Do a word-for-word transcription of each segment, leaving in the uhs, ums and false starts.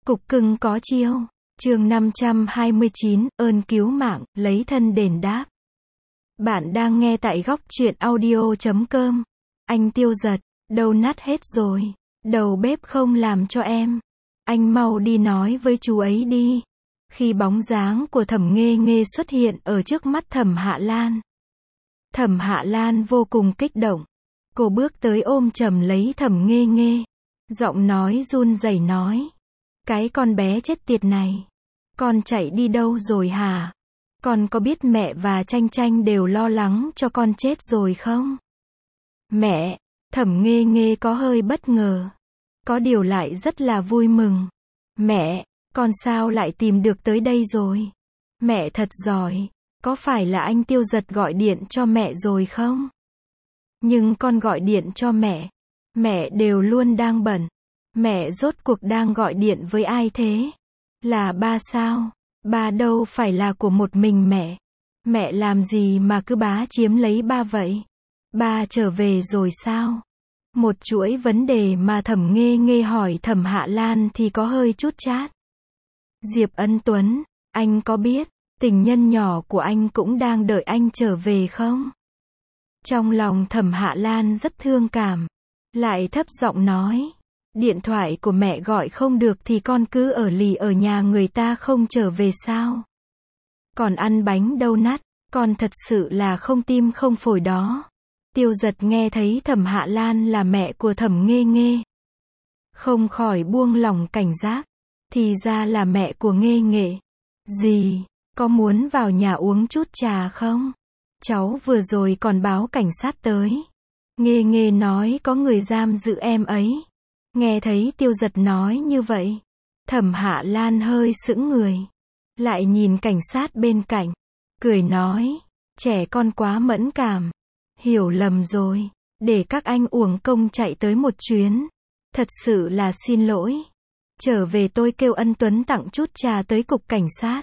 Cục cưng có chiêu. Chương năm trăm hai mươi chín, ơn cứu mạng, lấy thân đền đáp. Bạn đang nghe tại góc truyện audio chấm com. Anh Tiêu Giật, đâu nát hết rồi. Đầu bếp không làm cho em. Anh mau đi nói với chú ấy đi. Khi bóng dáng của Thẩm Nghê Nghê xuất hiện ở trước mắt Thẩm Hạ Lan. Thẩm Hạ Lan vô cùng kích động. Cô bước tới ôm chầm lấy Thẩm Nghê Nghê. Giọng nói run rẩy nói. Cái con bé chết tiệt này. Con chạy đi đâu rồi hả? Con có biết mẹ và Tranh Tranh đều lo lắng cho con chết rồi không? Mẹ, Thẩm Nghê Nghê có hơi bất ngờ. Có điều lại rất là vui mừng. Mẹ, con sao lại tìm được tới đây rồi? Mẹ thật giỏi. Có phải là anh Tiêu Giật gọi điện cho mẹ rồi không? Nhưng con gọi điện cho mẹ. Mẹ đều luôn đang bận. Mẹ rốt cuộc đang gọi điện với ai thế? Là ba sao? Ba đâu phải là của một mình mẹ. Mẹ làm gì mà cứ bá chiếm lấy ba vậy? Ba trở về rồi sao? Một chuỗi vấn đề mà Thẩm Nghê Nghê hỏi Thẩm Hạ Lan thì có hơi chút chát. Diệp Ân Tuấn, anh có biết, tình nhân nhỏ của anh cũng đang đợi anh trở về không? Trong lòng Thẩm Hạ Lan rất thương cảm. Lại thấp giọng nói. Điện thoại của mẹ gọi không được thì con cứ ở lì ở nhà người ta không trở về sao? Còn ăn bánh đâu nát, con thật sự là không tim không phổi đó. Tiêu Giật nghe thấy Thẩm Hạ Lan là mẹ của Thẩm Nghê Nghê. Không khỏi buông lỏng cảnh giác. Thì ra là mẹ của Nghê Nghê. Dì, có muốn vào nhà uống chút trà không? Cháu vừa rồi còn báo cảnh sát tới. Nghê Nghê nói có người giam giữ em ấy. Nghe thấy Tiêu Giật nói như vậy. Thẩm Hạ Lan hơi sững người. Lại nhìn cảnh sát bên cạnh. Cười nói. Trẻ con quá mẫn cảm. Hiểu lầm rồi. Để các anh uổng công chạy tới một chuyến. Thật sự là xin lỗi. Trở về tôi kêu Ân Tuấn tặng chút trà tới cục cảnh sát.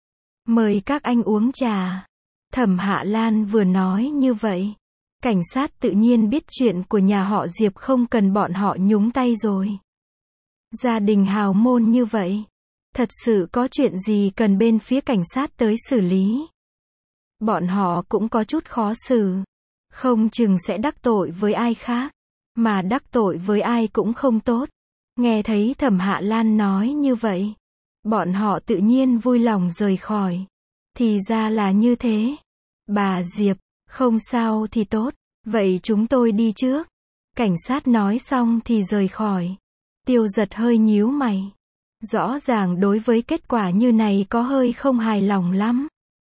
Mời các anh uống trà. Thẩm Hạ Lan vừa nói như vậy. Cảnh sát tự nhiên biết chuyện của nhà họ Diệp không cần bọn họ nhúng tay rồi. Gia đình hào môn như vậy. Thật sự có chuyện gì cần bên phía cảnh sát tới xử lý. Bọn họ cũng có chút khó xử. Không chừng sẽ đắc tội với ai khác. Mà đắc tội với ai cũng không tốt. Nghe thấy Thẩm Hạ Lan nói như vậy. Bọn họ tự nhiên vui lòng rời khỏi. Thì ra là như thế. Bà Diệp, không sao thì tốt. Vậy chúng tôi đi trước. Cảnh sát nói xong thì rời khỏi. Tiêu Giật hơi nhíu mày. Rõ ràng đối với kết quả như này có hơi không hài lòng lắm.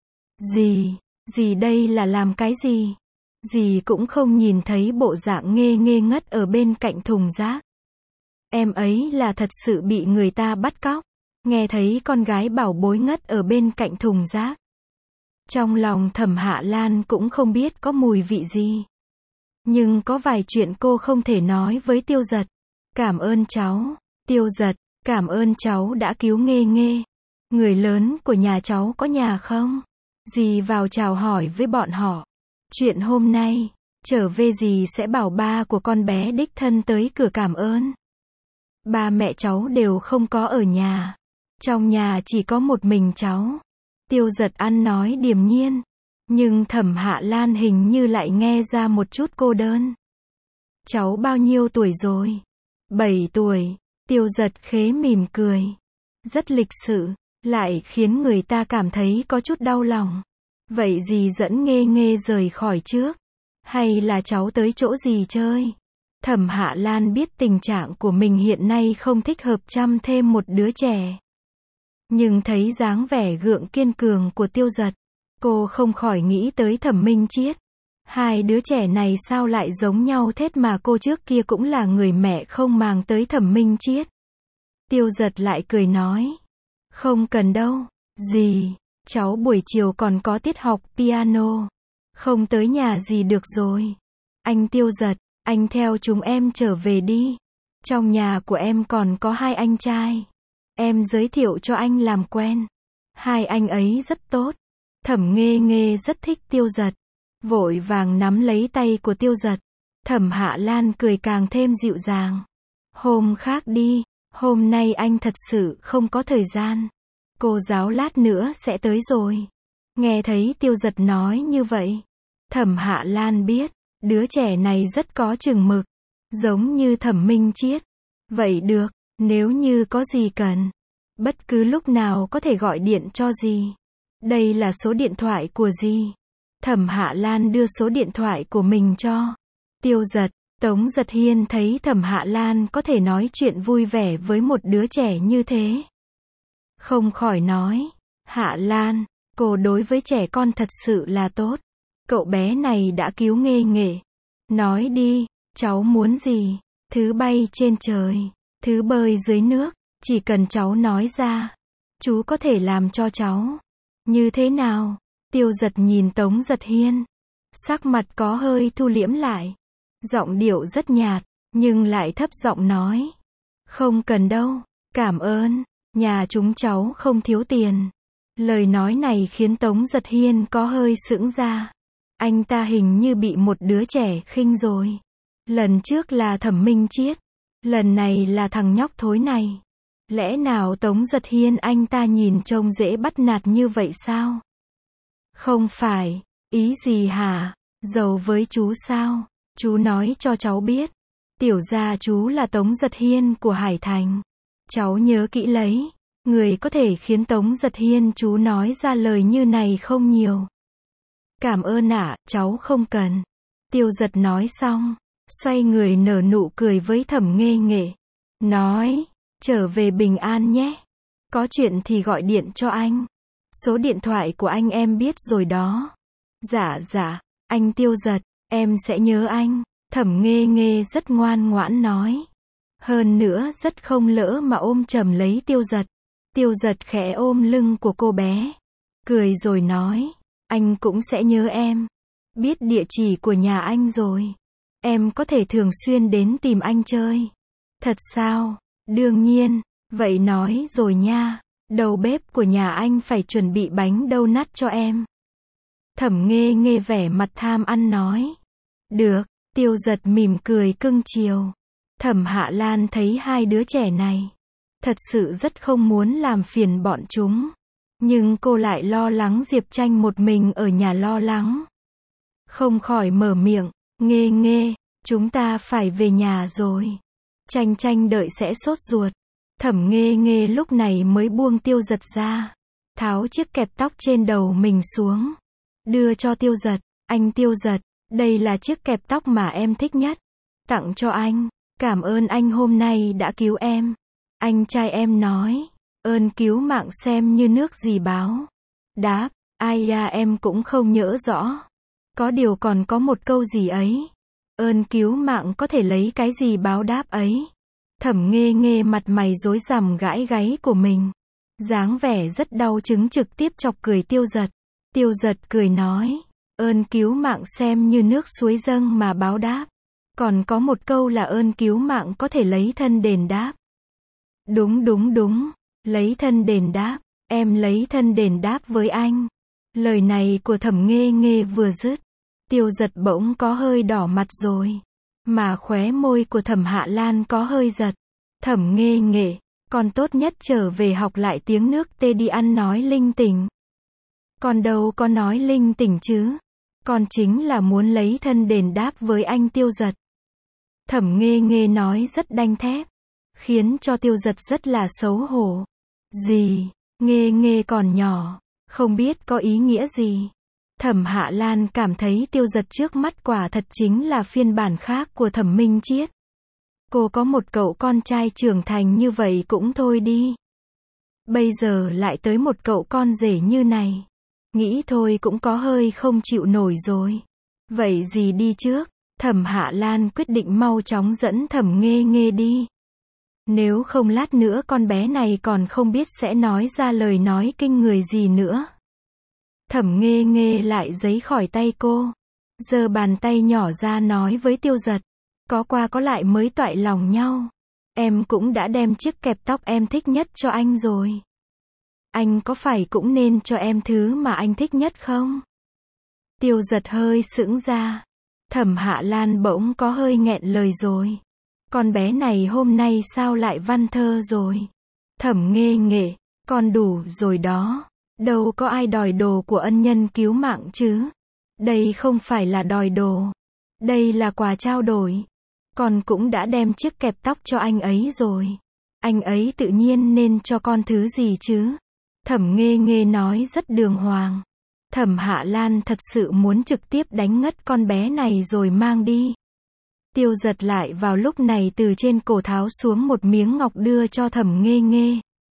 Dì, dì đây là làm cái gì? Dì cũng không nhìn thấy bộ dạng Nghê Nghê ngất ở bên cạnh thùng rác. Em ấy là thật sự bị người ta bắt cóc. Nghe thấy con gái bảo bối ngất ở bên cạnh thùng rác. Trong lòng Thẩm Hạ Lan cũng không biết có mùi vị gì. Nhưng có vài chuyện cô không thể nói với Tiêu Giật. Cảm ơn cháu. Tiêu Giật, cảm ơn cháu đã cứu Nghê Nghê. Người lớn của nhà cháu có nhà không? Dì vào chào hỏi với bọn họ. Chuyện hôm nay, trở về dì sẽ bảo ba của con bé đích thân tới cửa cảm ơn. Ba mẹ cháu đều không có ở nhà. Trong nhà chỉ có một mình cháu. Tiêu Giật ăn nói điềm nhiên. Nhưng Thẩm Hạ Lan hình như lại nghe ra một chút cô đơn. Cháu bao nhiêu tuổi rồi? Bảy tuổi. Tiêu Giật khế mỉm cười. Rất lịch sự. Lại khiến người ta cảm thấy có chút đau lòng. Vậy dì dẫn Nghê Nghê rời khỏi trước. Hay là cháu tới chỗ dì chơi? Thẩm Hạ Lan biết tình trạng của mình hiện nay không thích hợp chăm thêm một đứa trẻ. Nhưng thấy dáng vẻ gượng kiên cường của Tiêu Giật. Cô không khỏi nghĩ tới Thẩm Minh Chiết. Hai đứa trẻ này sao lại giống nhau thế mà cô trước kia cũng là người mẹ không màng tới Thẩm Minh Chiết. Tiêu Giật lại cười nói. Không cần đâu, dì, cháu buổi chiều còn có tiết học piano. Không tới nhà dì được rồi. Anh Tiêu Giật, anh theo chúng em trở về đi. Trong nhà của em còn có hai anh trai. Em giới thiệu cho anh làm quen. Hai anh ấy rất tốt. Thẩm Nghê Nghê rất thích Tiêu Giật. Vội vàng nắm lấy tay của Tiêu Giật. Thẩm Hạ Lan cười càng thêm dịu dàng. Hôm khác đi, Hôm nay anh thật sự không có thời gian. Cô giáo lát nữa sẽ tới rồi. Nghe thấy Tiêu Giật nói như vậy, Thẩm Hạ Lan biết, đứa trẻ này rất có chừng mực, giống như Thẩm Minh Chiết. Vậy được, nếu như có gì cần, bất cứ lúc nào có thể gọi điện cho dì. Đây là số điện thoại của dì. Thẩm Hạ Lan đưa số điện thoại của mình cho Tiêu Giật. Tống Giật Hiên thấy Thẩm Hạ Lan có thể nói chuyện vui vẻ với một đứa trẻ như thế, không khỏi nói, Hạ Lan, cô đối với trẻ con thật sự là tốt. Cậu bé này đã cứu Nghê Nghệ. Nói đi, cháu muốn gì? Thứ bay trên trời, thứ bơi dưới nước, chỉ cần cháu nói ra, chú có thể làm cho cháu. Như thế nào? Tiêu Giật nhìn Tống Giật Hiên, sắc mặt có hơi thu liễm lại, giọng điệu rất nhạt, nhưng lại thấp giọng nói, không cần đâu, cảm ơn, nhà chúng cháu không thiếu tiền. Lời nói này khiến Tống Giật Hiên có hơi sững ra. Anh ta hình như bị một đứa trẻ khinh rồi. Lần trước là Thẩm Minh Chiết, lần này là thằng nhóc thối này. Lẽ nào Tống Giật Hiên anh ta nhìn trông dễ bắt nạt như vậy sao? Không phải, ý gì hả? Giàu với chú sao? Chú nói cho cháu biết. Tiểu gia chú là Tống Giật Hiên của Hải Thành. Cháu nhớ kỹ lấy. Người có thể khiến Tống Giật Hiên chú nói ra lời như này không nhiều. Cảm ơn ạ, à, cháu không cần. Tiêu Giật nói xong, xoay người nở nụ cười với Thẩm Nghê Nghệ. Nói, trở về bình an nhé. Có chuyện thì gọi điện cho anh. Số điện thoại của anh em biết rồi đó. Dạ dạ, anh Tiêu Giật, em sẽ nhớ anh. Thẩm Nghê Nghê rất ngoan ngoãn nói. Hơn nữa rất không lỡ mà ôm chầm lấy Tiêu Giật. Tiêu Giật khẽ ôm lưng của cô bé, cười rồi nói, anh cũng sẽ nhớ em. Biết địa chỉ của nhà anh rồi. Em có thể thường xuyên đến tìm anh chơi. Thật sao? Đương nhiên. Vậy nói rồi nha. Đầu bếp của nhà anh phải chuẩn bị bánh donut cho em. Thẩm Nghê Nghê vẻ mặt tham ăn nói. Được. Tiêu Giật mỉm cười cưng chiều. Thẩm Hạ Lan thấy hai đứa trẻ này, thật sự rất không muốn làm phiền bọn chúng. Nhưng cô lại lo lắng Diệp Tranh một mình ở nhà lo lắng. Không khỏi mở miệng, Nghê Nghê, chúng ta phải về nhà rồi. Tranh Tranh đợi sẽ sốt ruột. Thẩm Nghê Nghê lúc này mới buông Tiêu Giật ra, tháo chiếc kẹp tóc trên đầu mình xuống, đưa cho Tiêu Giật. Anh Tiêu Giật, đây là chiếc kẹp tóc mà em thích nhất. Tặng cho anh. Cảm ơn anh hôm nay đã cứu em. Anh trai em nói, ơn cứu mạng xem như nước gì báo. Đáp, ai da em cũng không nhớ rõ. Có điều còn có một câu gì ấy. Ơn cứu mạng có thể lấy cái gì báo đáp ấy. Thẩm Nghê Nghê mặt mày rối rắm gãi gáy của mình. Dáng vẻ rất đau chứng trực tiếp chọc cười Tiêu Giật. Tiêu Giật cười nói, ơn cứu mạng xem như nước suối dâng mà báo đáp. Còn có một câu là ơn cứu mạng có thể lấy thân đền đáp. Đúng đúng đúng, lấy thân đền đáp, em lấy thân đền đáp với anh. Lời này của Thẩm Nghê Nghê vừa dứt, Tiêu Giật bỗng có hơi đỏ mặt rồi, mà khóe môi của Thẩm Hạ Lan có hơi giật. Thẩm Nghê Nghê, con tốt nhất trở về học lại tiếng nước tê đi ăn nói linh tinh. Con đâu có nói linh tinh chứ, con chính là muốn lấy thân đền đáp với anh Tiêu Giật. Thẩm Nghê Nghê nói rất đanh thép, khiến cho Tiêu Giật rất là xấu hổ. Gì? Nghê Nghê còn nhỏ, không biết có ý nghĩa gì. Thẩm Hạ Lan cảm thấy Tiêu Giật trước mắt quả thật chính là phiên bản khác của Thẩm Minh Chiết. Cô có một cậu con trai trưởng thành như vậy cũng thôi đi. Bây giờ lại tới một cậu con rể như này. Nghĩ thôi cũng có hơi không chịu nổi rồi. Vậy gì đi trước? Thẩm Hạ Lan quyết định mau chóng dẫn Thẩm Nghê Nghê đi. Nếu không lát nữa con bé này còn không biết sẽ nói ra lời nói kinh người gì nữa. Thẩm Nghê Nghê lại giấy khỏi tay cô, giơ bàn tay nhỏ ra nói với Tiêu Giật, có qua có lại mới toại lòng nhau. Em cũng đã đem chiếc kẹp tóc em thích nhất cho anh rồi. Anh có phải cũng nên cho em thứ mà anh thích nhất không? Tiêu Giật hơi sững ra. Thẩm Hạ Lan bỗng có hơi nghẹn lời rồi. con bé này hôm nay sao lại văn thơ rồi? Thẩm Nghê Nghệ, con đủ rồi đó. Đâu có ai đòi đồ của ân nhân cứu mạng chứ. Đây không phải là đòi đồ. Đây là quà trao đổi. Con cũng đã đem chiếc kẹp tóc cho anh ấy rồi. Anh ấy tự nhiên nên cho con thứ gì chứ? Thẩm Nghê Nghê nói rất đường hoàng. Thẩm Hạ Lan thật sự muốn trực tiếp đánh ngất con bé này rồi mang đi. Tiêu Giật lại vào lúc này từ trên cổ tháo xuống một miếng ngọc đưa cho Thẩm Nghê Nghê.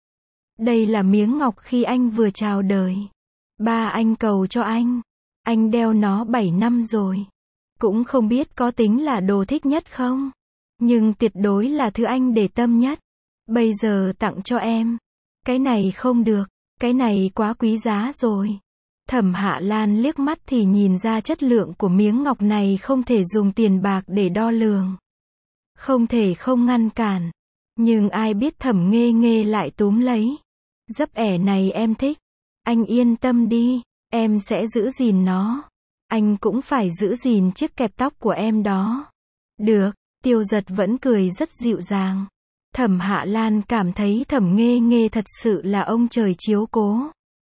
Đây là miếng ngọc khi anh vừa chào đời. Ba anh cầu cho anh. Anh đeo nó bảy năm rồi. Cũng không biết có tính là đồ thích nhất không? Nhưng tuyệt đối là thứ anh để tâm nhất. Bây giờ tặng cho em. Cái này không được. Cái này quá quý giá rồi. Thẩm Hạ Lan liếc mắt thì nhìn ra chất lượng của miếng ngọc này không thể dùng tiền bạc để đo lường. Không thể không ngăn cản. Nhưng ai biết Thẩm Nghê Nghê lại túm lấy. Dấp ẻ này em thích. Anh yên tâm đi. Em sẽ giữ gìn nó. Anh cũng phải giữ gìn chiếc kẹp tóc của em đó. Được. Tiêu Giật vẫn cười rất dịu dàng. Thẩm Hạ Lan cảm thấy Thẩm Nghê Nghê thật sự là ông trời chiếu cố.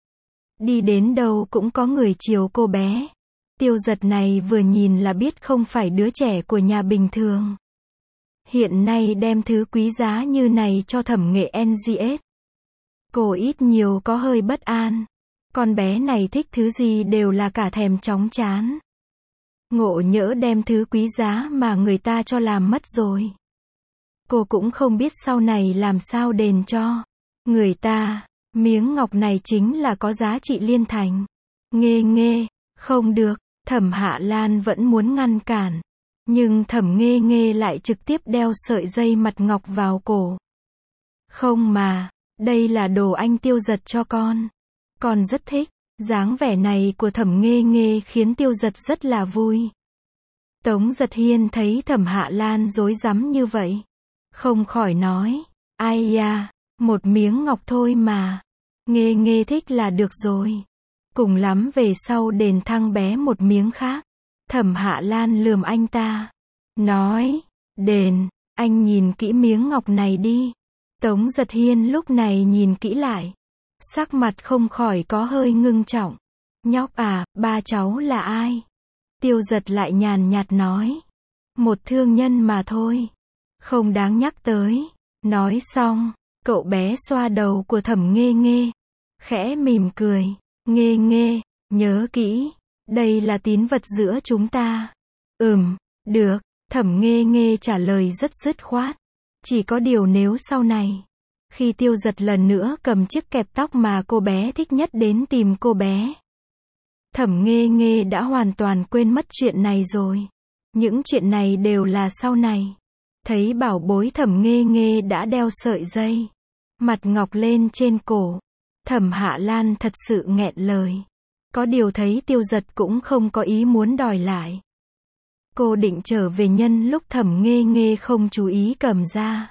Đi đến đâu cũng có người chiều cô bé. Tiêu Giật này vừa nhìn là biết không phải đứa trẻ của nhà bình thường. Hiện nay đem thứ quý giá như này cho Thẩm Nghệ en giê ét. Cô ít nhiều có hơi bất an. Con bé này thích thứ gì đều là cả thèm chóng chán. Ngộ nhỡ đem thứ quý giá mà người ta cho làm mất rồi. Cô cũng không biết sau này làm sao đền cho người ta. Miếng ngọc này chính là có giá trị liên thành. Nghê Nghê, không được. Thẩm Hạ Lan vẫn muốn ngăn cản. Nhưng Thẩm Nghê Nghê lại trực tiếp đeo sợi dây mặt ngọc vào cổ. Không mà, đây là đồ anh Tiêu Giật cho con. Con rất thích. Dáng vẻ này của Thẩm Nghê Nghê khiến Tiêu Giật rất là vui. Tống Giật Hiên thấy Thẩm Hạ Lan rối rắm như vậy. Không khỏi nói. Ai da, một miếng ngọc thôi mà. Nghê Nghê thích là được rồi. Cùng lắm về sau đền thăng bé một miếng khác. Thẩm Hạ Lan lườm anh ta. Nói. Đền, anh nhìn kỹ miếng ngọc này đi. Tống Giật Hiên lúc này nhìn kỹ lại. Sắc mặt không khỏi có hơi ngưng trọng. Nhóc à, ba cháu là ai? Tiêu Giật lại nhàn nhạt nói. Một thương nhân mà thôi. Không đáng nhắc tới. Nói xong, cậu bé xoa đầu của Thẩm Nghê Nghê. Khẽ mỉm cười. Nghê Nghê, nhớ kỹ. Đây là tín vật giữa chúng ta. Ừm, được. Thẩm Nghê Nghê trả lời rất dứt khoát. Chỉ có điều nếu sau này, khi Tiêu Giật lần nữa cầm chiếc kẹp tóc mà cô bé thích nhất đến tìm cô bé. Thẩm Nghê Nghê đã hoàn toàn quên mất chuyện này rồi. Những chuyện này đều là sau này. Thấy bảo bối Thẩm Nghê Nghê đã đeo sợi dây mặt ngọc lên trên cổ. Thẩm Hạ Lan thật sự nghẹn lời. Có điều thấy Tiêu Giật cũng không có ý muốn đòi lại. Cô định trở về nhân lúc Thẩm Nghê Nghê không chú ý cầm ra.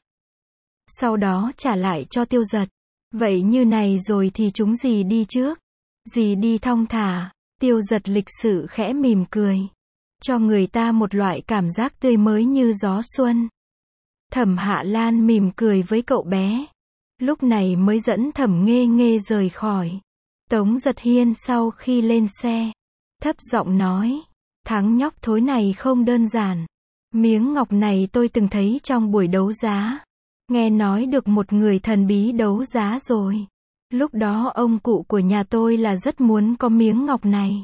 Sau đó trả lại cho Tiêu Giật. Vậy như này rồi thì chúng gì đi trước? Gì đi thong thả? Tiêu Giật lịch sự khẽ mỉm cười. Cho người ta một loại cảm giác tươi mới như gió xuân. Thẩm Hạ Lan mỉm cười với cậu bé. Lúc này mới dẫn Thẩm Nghê Nghê rời khỏi. Tống Giật Hiên sau khi lên xe, thấp giọng nói. Thằng nhóc thối này không đơn giản. Miếng ngọc này tôi từng thấy trong buổi đấu giá. Nghe nói được một người thần bí đấu giá rồi. Lúc đó ông cụ của nhà tôi là rất muốn có miếng ngọc này.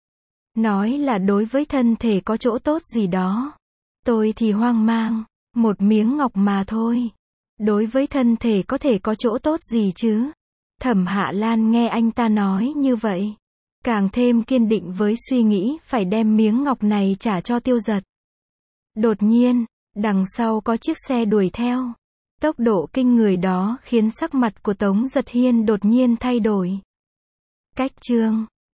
Nói là đối với thân thể có chỗ tốt gì đó. Tôi thì hoang mang. Một miếng ngọc mà thôi. Đối với thân thể có thể có chỗ tốt gì chứ? Thẩm Hạ Lan nghe anh ta nói như vậy. Càng thêm kiên định với suy nghĩ phải đem miếng ngọc này trả cho Tiêu Giật. Đột nhiên, đằng sau có chiếc xe đuổi theo. Tốc độ kinh người đó khiến sắc mặt của Tống Giật Hiên đột nhiên thay đổi. Cách chương